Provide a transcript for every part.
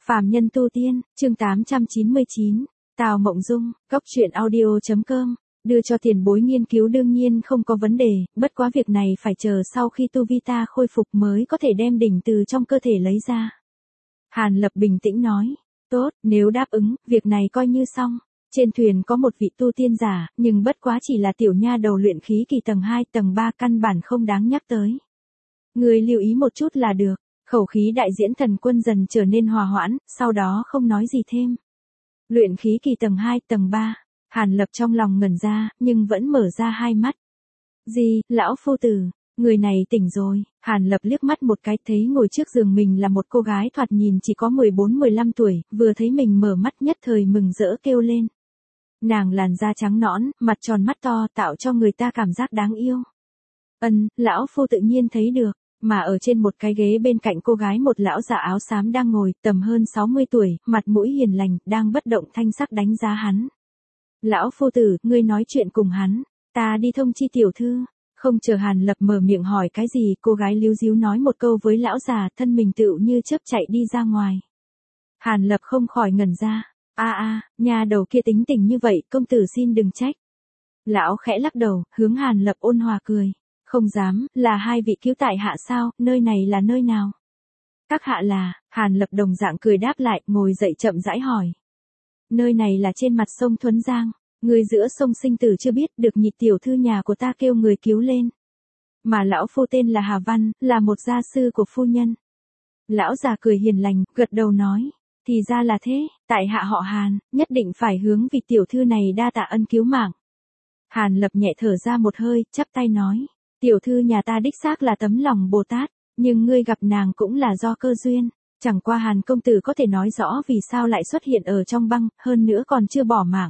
Phàm nhân tu tiên, chương 899, Tào Mộng Dung, Cốc truyện audio.com, đưa cho tiền bối nghiên cứu đương nhiên không có vấn đề, bất quá việc này phải chờ sau khi tu vi ta khôi phục mới có thể đem đỉnh từ trong cơ thể lấy ra. Hàn Lập bình tĩnh nói, tốt, nếu đáp ứng, việc này coi như xong. Trên thuyền có một vị tu tiên giả, nhưng bất quá chỉ là tiểu nha đầu luyện khí kỳ tầng 2, tầng 3 căn bản không đáng nhắc tới. Người lưu ý một chút là được. Khẩu khí đại diễn thần quân dần trở nên hòa hoãn, sau đó không nói gì thêm. Luyện khí kỳ tầng 2, tầng 3, Hàn Lập trong lòng ngẩn ra, nhưng vẫn mở ra hai mắt. Gì, lão phu tử, người này tỉnh rồi. Hàn Lập liếc mắt một cái thấy ngồi trước giường mình là một cô gái thoạt nhìn chỉ có 14-15 tuổi, vừa thấy mình mở mắt nhất thời mừng rỡ kêu lên. Nàng làn da trắng nõn, mặt tròn mắt to tạo cho người ta cảm giác đáng yêu. Lão phu tự nhiên thấy được. Mà ở trên một cái ghế bên cạnh cô gái một lão già áo xám đang ngồi, tầm hơn 60 tuổi, mặt mũi hiền lành, đang bất động thanh sắc đánh giá hắn. Lão phu tử, ngươi nói chuyện cùng hắn, ta đi thông chi tiểu thư. Không chờ Hàn Lập mở miệng hỏi cái gì, cô gái líu díu nói một câu với lão già, thân mình tựu như chớp chạy đi ra ngoài. Hàn Lập không khỏi ngẩn ra, nhà đầu kia tính tình như vậy, công tử xin đừng trách. Lão khẽ lắc đầu, hướng Hàn Lập ôn hòa cười. Không dám, là hai vị cứu tại hạ sao, nơi này là nơi nào? Các hạ là, Hàn Lập đồng dạng cười đáp lại, ngồi dậy chậm rãi hỏi. Nơi này là trên mặt sông Thuấn Giang, người giữa sông sinh tử chưa biết được nhị tiểu thư nhà của ta kêu người cứu lên. Mà lão phu tên là Hà Văn, là một gia sư của phu nhân. Lão già cười hiền lành, gật đầu nói, thì ra là thế, tại hạ họ Hàn, nhất định phải hướng vị tiểu thư này đa tạ ân cứu mạng. Hàn Lập nhẹ thở ra một hơi, chắp tay nói. Tiểu thư nhà ta đích xác là tấm lòng Bồ Tát, nhưng ngươi gặp nàng cũng là do cơ duyên, chẳng qua Hàn công tử có thể nói rõ vì sao lại xuất hiện ở trong băng, hơn nữa còn chưa bỏ mạng.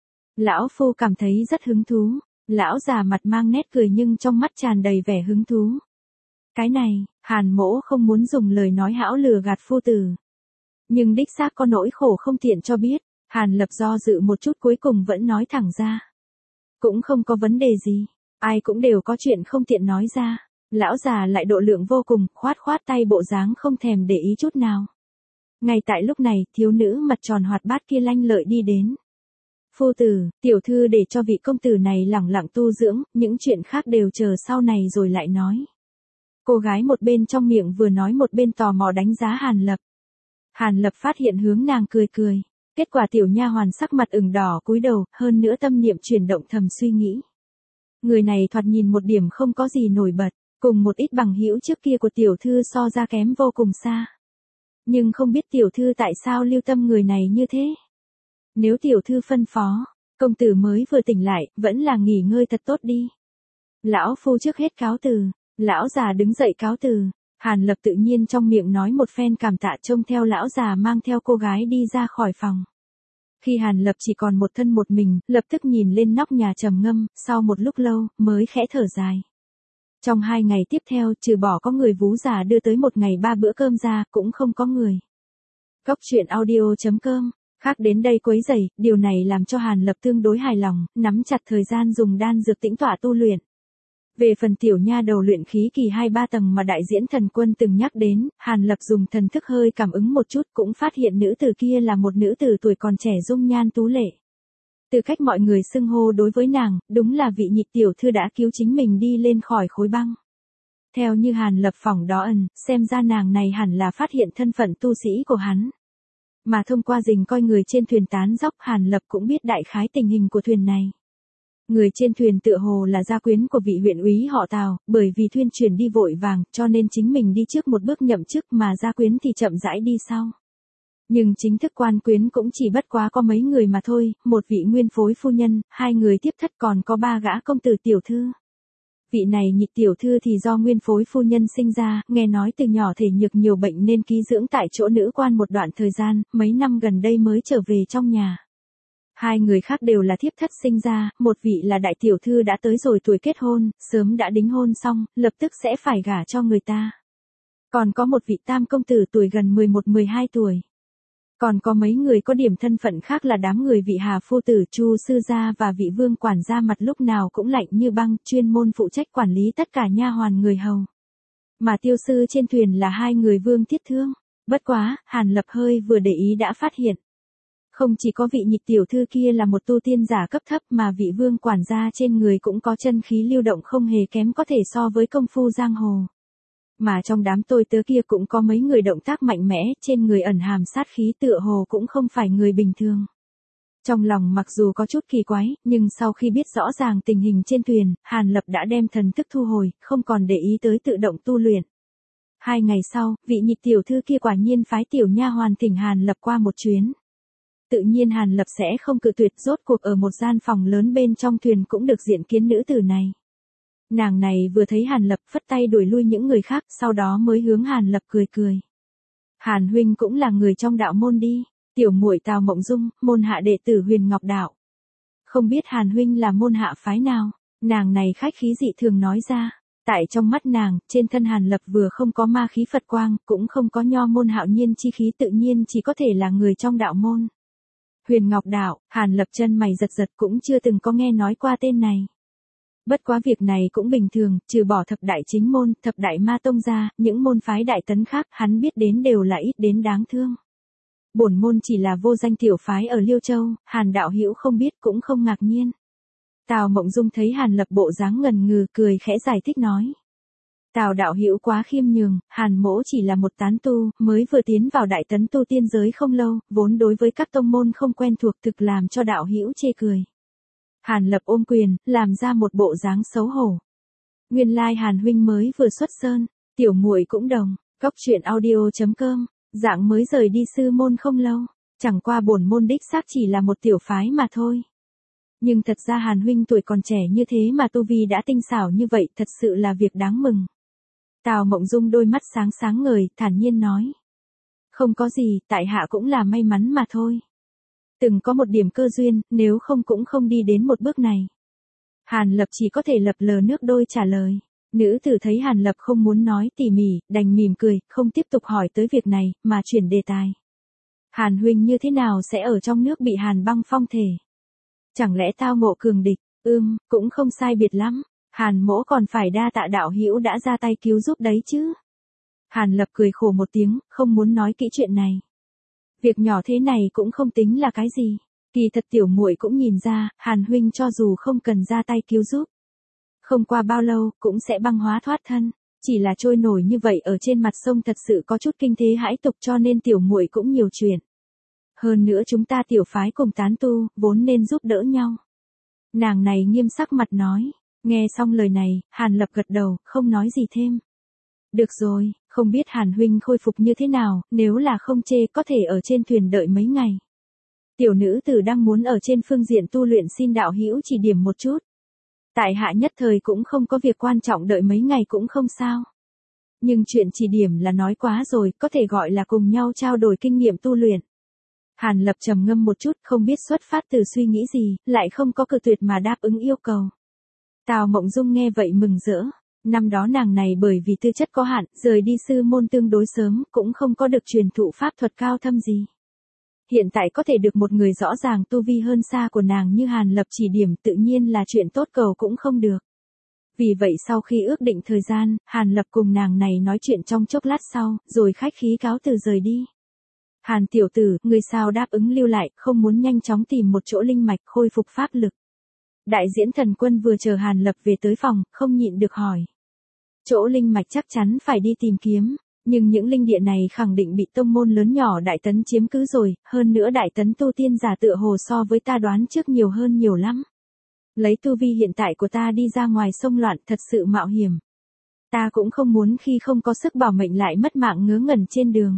Lão phu cảm thấy rất hứng thú, lão già mặt mang nét cười nhưng trong mắt tràn đầy vẻ hứng thú. Cái này, Hàn mỗ không muốn dùng lời nói hão lừa gạt phu tử. Nhưng đích xác có nỗi khổ không tiện cho biết, Hàn Lập do dự một chút cuối cùng vẫn nói thẳng ra. Cũng không có vấn đề gì. Ai cũng đều có chuyện không tiện nói ra, lão già lại độ lượng vô cùng, khoát tay bộ dáng không thèm để ý chút nào. Ngay tại lúc này, thiếu nữ mặt tròn hoạt bát kia lanh lợi đi đến. Phu tử, tiểu thư để cho vị công tử này lẳng lặng tu dưỡng, những chuyện khác đều chờ sau này rồi lại nói. Cô gái một bên trong miệng vừa nói một bên tò mò đánh giá Hàn Lập. Hàn Lập phát hiện hướng nàng cười cười, kết quả tiểu nha hoàn sắc mặt ửng đỏ cúi đầu, hơn nữa tâm niệm chuyển động thầm suy nghĩ. Người này thoạt nhìn một điểm không có gì nổi bật, cùng một ít bằng hữu trước kia của tiểu thư so ra kém vô cùng xa. Nhưng không biết tiểu thư tại sao lưu tâm người này như thế. Nếu tiểu thư phân phó, công tử mới vừa tỉnh lại, vẫn là nghỉ ngơi thật tốt đi. Lão phu trước hết cáo từ, lão già đứng dậy cáo từ, Hàn Lập tự nhiên trong miệng nói một phen cảm tạ trông theo lão già mang theo cô gái đi ra khỏi phòng. Khi Hàn Lập chỉ còn một thân một mình, lập tức nhìn lên nóc nhà trầm ngâm, sau một lúc lâu, mới khẽ thở dài. Trong 2 ngày tiếp theo, trừ bỏ có người vú già đưa tới một ngày 3 bữa cơm ra, cũng không có người. Cốc truyện audio.com, khác đến đây quấy rầy, điều này làm cho Hàn Lập tương đối hài lòng, nắm chặt thời gian dùng đan dược tĩnh tọa tu luyện. Về phần tiểu nha đầu luyện khí kỳ 2-3 tầng mà đại diễn thần quân từng nhắc đến, Hàn Lập dùng thần thức hơi cảm ứng một chút cũng phát hiện nữ tử kia là một nữ tử tuổi còn trẻ dung nhan tú lệ. Từ cách mọi người xưng hô đối với nàng, đúng là vị nhị tiểu thư đã cứu chính mình đi lên khỏi khối băng. Theo như Hàn Lập phỏng đó xem ra nàng này hẳn là phát hiện thân phận tu sĩ của hắn. Mà thông qua rình coi người trên thuyền tán dóc Hàn Lập cũng biết đại khái tình hình của thuyền này. Người trên thuyền tựa hồ là gia quyến của vị huyện úy họ Tào, bởi vì thuyền chuyển đi vội vàng, cho nên chính mình đi trước một bước nhậm chức mà gia quyến thì chậm rãi đi sau. Nhưng chính thức quan quyến cũng chỉ bất quá có mấy người mà thôi, một vị nguyên phối phu nhân, 2 người tiếp thất còn có 3 gã công tử tiểu thư. Vị này nhị tiểu thư thì do nguyên phối phu nhân sinh ra, nghe nói từ nhỏ thể nhược nhiều bệnh nên ký dưỡng tại chỗ nữ quan một đoạn thời gian, mấy năm gần đây mới trở về trong nhà. 2 người khác đều là thiếp thất sinh ra, một vị là đại tiểu thư đã tới rồi tuổi kết hôn, sớm đã đính hôn xong, lập tức sẽ phải gả cho người ta. Còn có một vị tam công tử tuổi gần 11-12 tuổi. Còn có mấy người có điểm thân phận khác là đám người vị Hà phu tử Chu sư gia và vị Vương quản gia mặt lúc nào cũng lạnh như băng, chuyên môn phụ trách quản lý tất cả nha hoàn người hầu. Mà tiêu sư trên thuyền là 2 người Vương Thiết Thương. Bất quá, Hàn Lập hơi vừa để ý đã phát hiện. Không chỉ có vị nhịch tiểu thư kia là một tu tiên giả cấp thấp mà vị vương quản gia trên người cũng có chân khí lưu động không hề kém có thể so với công phu giang hồ. Mà trong đám tôi tớ kia cũng có mấy người động tác mạnh mẽ, trên người ẩn hàm sát khí tựa hồ cũng không phải người bình thường. Trong lòng mặc dù có chút kỳ quái, nhưng sau khi biết rõ ràng tình hình trên thuyền, Hàn Lập đã đem thần thức thu hồi, không còn để ý tới tự động tu luyện. 2 ngày sau, vị nhịch tiểu thư kia quả nhiên phái tiểu nha hoàn thỉnh Hàn Lập qua một chuyến. Tự nhiên Hàn Lập sẽ không cự tuyệt, rốt cuộc ở một gian phòng lớn bên trong thuyền cũng được diện kiến nữ tử này. Nàng này vừa thấy Hàn Lập phất tay đuổi lui những người khác, sau đó mới hướng Hàn Lập cười cười. Hàn huynh cũng là người trong đạo môn đi, tiểu muội Tào Mộng Dung, môn hạ đệ tử Huyền Ngọc Đạo. Không biết Hàn huynh là môn hạ phái nào, nàng này khách khí dị thường nói ra. Tại trong mắt nàng, trên thân Hàn Lập vừa không có ma khí Phật quang, cũng không có nho môn hạo nhiên chi khí, tự nhiên chỉ có thể là người trong đạo môn. Huyền Ngọc Đạo, Hàn Lập chân mày giật giật, cũng chưa từng có nghe nói qua tên này. Bất quá việc này cũng bình thường, trừ bỏ thập đại chính môn, thập đại ma tông ra, những môn phái đại tấn khác hắn biết đến đều là ít đến đáng thương. Bổn môn chỉ là vô danh tiểu phái ở Liêu Châu, Hàn đạo hữu không biết cũng không ngạc nhiên. Tào Mộng Dung thấy Hàn Lập bộ dáng ngần ngừ, cười khẽ giải thích nói. Tào đạo hữu quá khiêm nhường, Hàn mỗ chỉ là một tán tu, mới vừa tiến vào đại tấn tu tiên giới không lâu, vốn đối với các tông môn không quen thuộc, thực làm cho đạo hữu chê cười. Hàn Lập ôm quyền, làm ra một bộ dáng xấu hổ. Nguyên lai Hàn huynh mới vừa xuất sơn, tiểu muội cũng đồng, goctruyện.audio.com, dạng mới rời đi sư môn không lâu, chẳng qua bổn môn đích xác chỉ là một tiểu phái mà thôi. Nhưng thật ra Hàn huynh tuổi còn trẻ như thế mà tu vi đã tinh xảo như vậy, thật sự là việc đáng mừng. Tào Mộng Dung đôi mắt sáng sáng ngời, thản nhiên nói. Không có gì, tại hạ cũng là may mắn mà thôi. Từng có một điểm cơ duyên, nếu không cũng không đi đến một bước này. Hàn Lập chỉ có thể lập lờ nước đôi trả lời. Nữ tử thấy Hàn Lập không muốn nói tỉ mỉ, đành mỉm cười, không tiếp tục hỏi tới việc này, mà chuyển đề tài. Hàn huynh như thế nào sẽ ở trong nước bị Hàn băng phong thể? Chẳng lẽ tao ngộ cường địch? Cũng không sai biệt lắm. Hàn mỗ còn phải đa tạ đạo hữu đã ra tay cứu giúp đấy chứ. Hàn Lập cười khổ một tiếng, không muốn nói kỹ chuyện này. Việc nhỏ thế này cũng không tính là cái gì. Kỳ thật tiểu muội cũng nhìn ra, Hàn huynh cho dù không cần ra tay cứu giúp, không qua bao lâu cũng sẽ băng hóa thoát thân. Chỉ là trôi nổi như vậy ở trên mặt sông thật sự có chút kinh thế hãi tục, cho nên tiểu muội cũng nhiều chuyện. Hơn nữa chúng ta tiểu phái cùng tán tu, vốn nên giúp đỡ nhau. Nàng này nghiêm sắc mặt nói. Nghe xong lời này, Hàn Lập gật đầu, không nói gì thêm. Được rồi, không biết Hàn huynh khôi phục như thế nào, nếu là không chê có thể ở trên thuyền đợi mấy ngày. Tiểu nữ tử đang muốn ở trên phương diện tu luyện, xin đạo hữu chỉ điểm một chút. Tại hạ nhất thời cũng không có việc quan trọng, đợi mấy ngày cũng không sao. Nhưng chuyện chỉ điểm là nói quá rồi, có thể gọi là cùng nhau trao đổi kinh nghiệm tu luyện. Hàn Lập trầm ngâm một chút, không biết xuất phát từ suy nghĩ gì, lại không có cự tuyệt mà đáp ứng yêu cầu. Tào Mộng Dung nghe vậy mừng rỡ. Năm đó nàng này bởi vì tư chất có hạn, rời đi sư môn tương đối sớm, cũng không có được truyền thụ pháp thuật cao thâm gì. Hiện tại có thể được một người rõ ràng tu vi hơn xa của nàng như Hàn Lập chỉ điểm, tự nhiên là chuyện tốt cầu cũng không được. Vì vậy sau khi ước định thời gian, Hàn Lập cùng nàng này nói chuyện trong chốc lát sau, rồi khách khí cáo từ rời đi. Hàn tiểu tử, người sao đáp ứng lưu lại, không muốn nhanh chóng tìm một chỗ linh mạch khôi phục pháp lực. Đại diễn thần quân vừa chờ Hàn Lập về tới phòng, không nhịn được hỏi. Chỗ linh mạch chắc chắn phải đi tìm kiếm, nhưng những linh địa này khẳng định bị tông môn lớn nhỏ đại tấn chiếm cứ rồi, hơn nữa đại tấn tu tiên giả tựa hồ so với ta đoán trước nhiều hơn nhiều lắm. Lấy tu vi hiện tại của ta đi ra ngoài sông loạn thật sự mạo hiểm. Ta cũng không muốn khi không có sức bảo mệnh lại mất mạng ngớ ngẩn trên đường.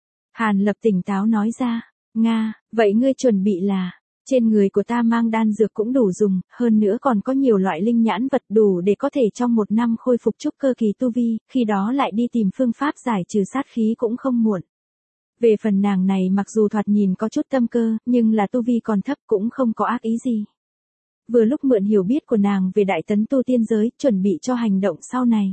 Hàn Lập tỉnh táo nói ra. Nga, vậy ngươi chuẩn bị là... Trên người của ta mang đan dược cũng đủ dùng, hơn nữa còn có nhiều loại linh nhãn vật đủ để có thể trong 1 năm khôi phục trúc cơ kỳ tu vi, khi đó lại đi tìm phương pháp giải trừ sát khí cũng không muộn. Về phần nàng này mặc dù thoạt nhìn có chút tâm cơ, nhưng là tu vi còn thấp cũng không có ác ý gì. Vừa lúc mượn hiểu biết của nàng về đại tấn tu tiên giới, chuẩn bị cho hành động sau này.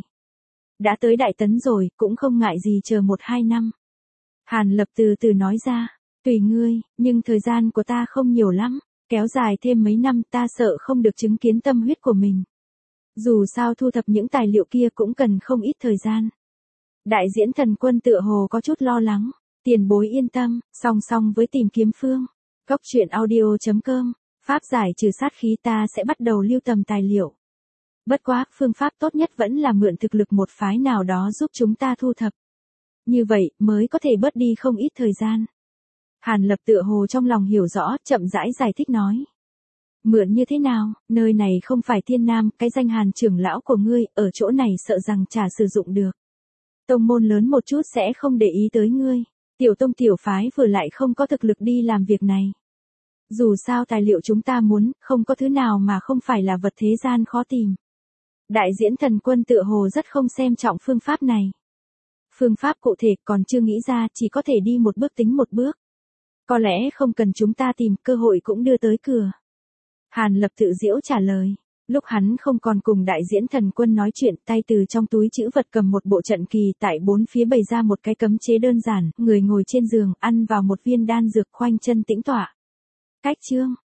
Đã tới đại tấn rồi, cũng không ngại gì chờ 1-2 năm. Hàn Lập từ từ nói ra. Tùy ngươi, nhưng thời gian của ta không nhiều lắm, kéo dài thêm mấy năm ta sợ không được chứng kiến tâm huyết của mình. Dù sao thu thập những tài liệu kia cũng cần không ít thời gian. Đại diễn thần quân tựa hồ có chút lo lắng. Tiền bối yên tâm, song song với tìm kiếm phương. Góc truyện audio.com, pháp giải trừ sát khí ta sẽ bắt đầu lưu tầm tài liệu. Bất quá, phương pháp tốt nhất vẫn là mượn thực lực một phái nào đó giúp chúng ta thu thập. Như vậy, mới có thể bớt đi không ít thời gian. Hàn Lập tựa hồ trong lòng hiểu rõ, chậm rãi giải thích nói. Mượn như thế nào, nơi này không phải Thiên Nam, cái danh Hàn trưởng lão của ngươi, ở chỗ này sợ rằng chả sử dụng được. Tông môn lớn một chút sẽ không để ý tới ngươi. Tiểu tông tiểu phái vừa lại không có thực lực đi làm việc này. Dù sao tài liệu chúng ta muốn, không có thứ nào mà không phải là vật thế gian khó tìm. Đại diễn thần quân tựa hồ rất không xem trọng phương pháp này. Phương pháp cụ thể còn chưa nghĩ ra, chỉ có thể đi một bước tính một bước. Có lẽ không cần chúng ta tìm, cơ hội cũng đưa tới cửa. Hàn Lập tự giễu trả lời. Lúc hắn không còn cùng đại diễn thần quân nói chuyện, tay từ trong túi trữ vật cầm một bộ trận kỳ, tại bốn phía bày ra một cái cấm chế đơn giản, người ngồi trên giường, ăn vào một viên đan dược, khoanh chân tĩnh tọa. Cách chương,